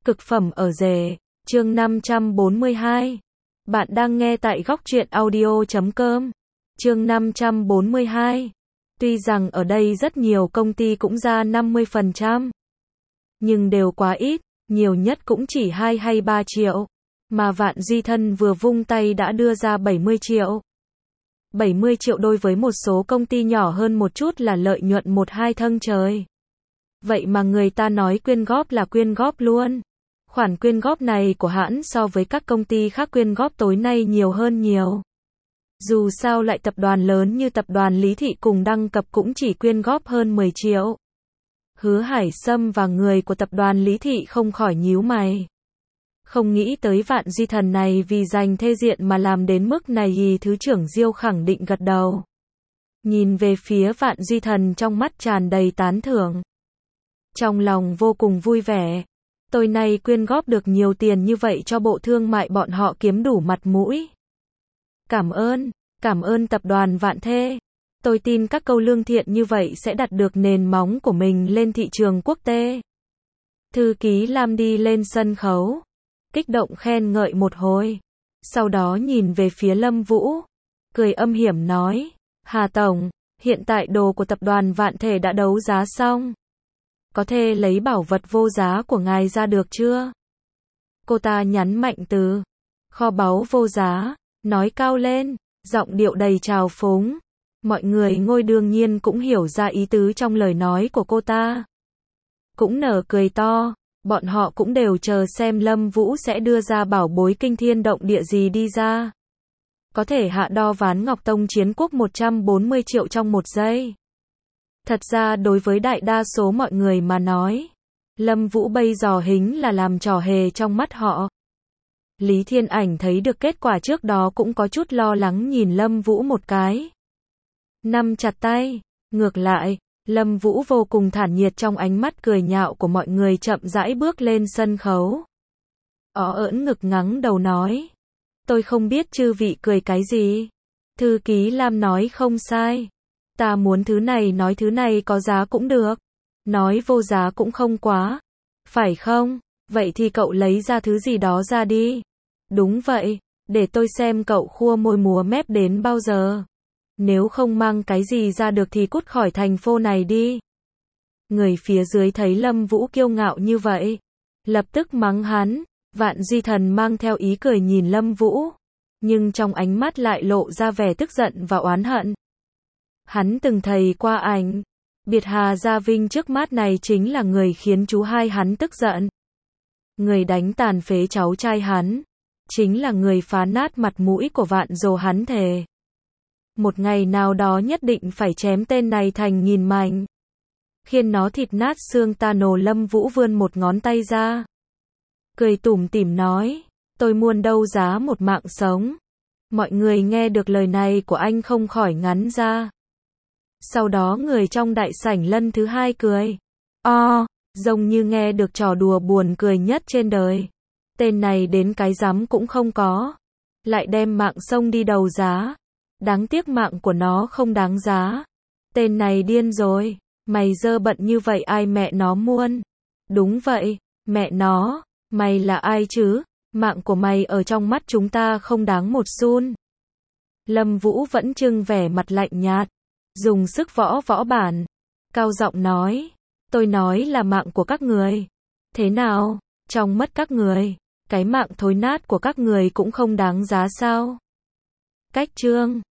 Cực phẩm ở rể, chương 542. Bạn đang nghe tại góc truyện audio.com. Chương 542. Tuy rằng ở đây rất nhiều công ty cũng ra 50%, nhưng đều quá ít, nhiều nhất cũng chỉ 2 hay 3 triệu. Mà Vạn Duy Thân vừa vung tay đã đưa ra 70 triệu. 70 triệu đối với một số công ty nhỏ hơn một chút là lợi nhuận 1-2 thâng trời. Vậy mà người ta nói quyên góp là quyên góp luôn. Khoản quyên góp này của hãng so với các công ty khác quyên góp tối nay nhiều hơn nhiều. Dù sao lại tập đoàn lớn như tập đoàn Lý Thị cùng đăng cập cũng chỉ quyên góp hơn 10 triệu. Hứa Hải Sâm và người của tập đoàn Lý Thị không khỏi nhíu mày. Không nghĩ tới Vạn Duy Thần này vì giành thê diện mà làm đến mức này. Thứ trưởng Diêu khẳng định gật đầu. Nhìn về phía Vạn Duy Thần trong mắt tràn đầy tán thưởng. Trong lòng vô cùng vui vẻ. Tôi nay quyên góp được nhiều tiền như vậy cho bộ thương mại bọn họ kiếm đủ mặt mũi. Cảm ơn tập đoàn Vạn Thê. Tôi tin các câu lương thiện như vậy sẽ đặt được nền móng của mình lên thị trường quốc tế. Thư ký Lam đi lên sân khấu, kích động khen ngợi một hồi. Sau đó nhìn về phía Lâm Vũ, cười âm hiểm nói, Hà Tổng, hiện tại đồ của tập đoàn Vạn Thê đã đấu giá xong. Có thể lấy bảo vật vô giá của ngài ra được chưa? Cô ta nhấn mạnh từ kho báu vô giá, nói cao lên, giọng điệu đầy trào phúng. Mọi người ngồi đương nhiên cũng hiểu ra ý tứ trong lời nói của cô ta. Cũng nở cười to, bọn họ cũng đều chờ xem Lâm Vũ sẽ đưa ra bảo bối kinh thiên động địa gì đi ra. Có thể hạ đo ván Ngọc Tông Chiến Quốc 140 triệu trong một giây. Thật ra đối với đại đa số mọi người mà nói, Lâm Vũ bây giờ hình là làm trò hề trong mắt họ. Lý Thiên Ảnh thấy được kết quả trước đó cũng có chút lo lắng nhìn Lâm Vũ một cái. Nắm chặt tay, ngược lại, Lâm Vũ vô cùng thản nhiệt trong ánh mắt cười nhạo của mọi người chậm rãi bước lên sân khấu. Ưỡn ngực ngắng đầu nói, tôi không biết chư vị cười cái gì. Thư ký Lam nói không sai. Ta muốn thứ này nói thứ này có giá cũng được. Nói vô giá cũng không quá. Phải không? Vậy thì cậu lấy ra thứ gì đó ra đi. Đúng vậy, để tôi xem cậu khua môi múa mép đến bao giờ. Nếu không mang cái gì ra được thì cút khỏi thành phố này đi. Người phía dưới thấy Lâm Vũ kiêu ngạo như vậy, lập tức mắng hắn. Vạn Duy Thần mang theo ý cười nhìn Lâm Vũ, nhưng trong ánh mắt lại lộ ra vẻ tức giận và oán hận. Hắn từng thầy qua ảnh, biệt Hà Gia Vinh trước mắt này chính là người khiến chú hai hắn tức giận. Người đánh tàn phế cháu trai hắn, chính là người phá nát mặt mũi của Vạn Dồ hắn thề. Một ngày nào đó nhất định phải chém tên này thành nghìn mảnh. Khiến nó thịt nát xương tan. Lâm Vũ vươn một ngón tay ra, cười tủm tỉm nói, tôi muôn đâu giá một mạng sống. Mọi người nghe được lời này của anh không khỏi ngắn ra. Sau đó người trong đại sảnh lần thứ hai cười. Giống như nghe được trò đùa buồn cười nhất trên đời. Tên này đến cái rắm cũng không có. Lại đem mạng sông đi đấu giá. Đáng tiếc mạng của nó không đáng giá. Tên này điên rồi. Mày dơ bận như vậy ai mẹ nó muôn. Đúng vậy, mẹ nó. Mày là ai chứ? Mạng của mày ở trong mắt chúng ta không đáng một xun. Lâm Vũ vẫn trưng vẻ mặt lạnh nhạt, dùng sức võ bản, cao giọng nói, tôi nói là mạng của các người. Thế nào, trong mắt các người, cái mạng thối nát của các người cũng không đáng giá sao? Cách chương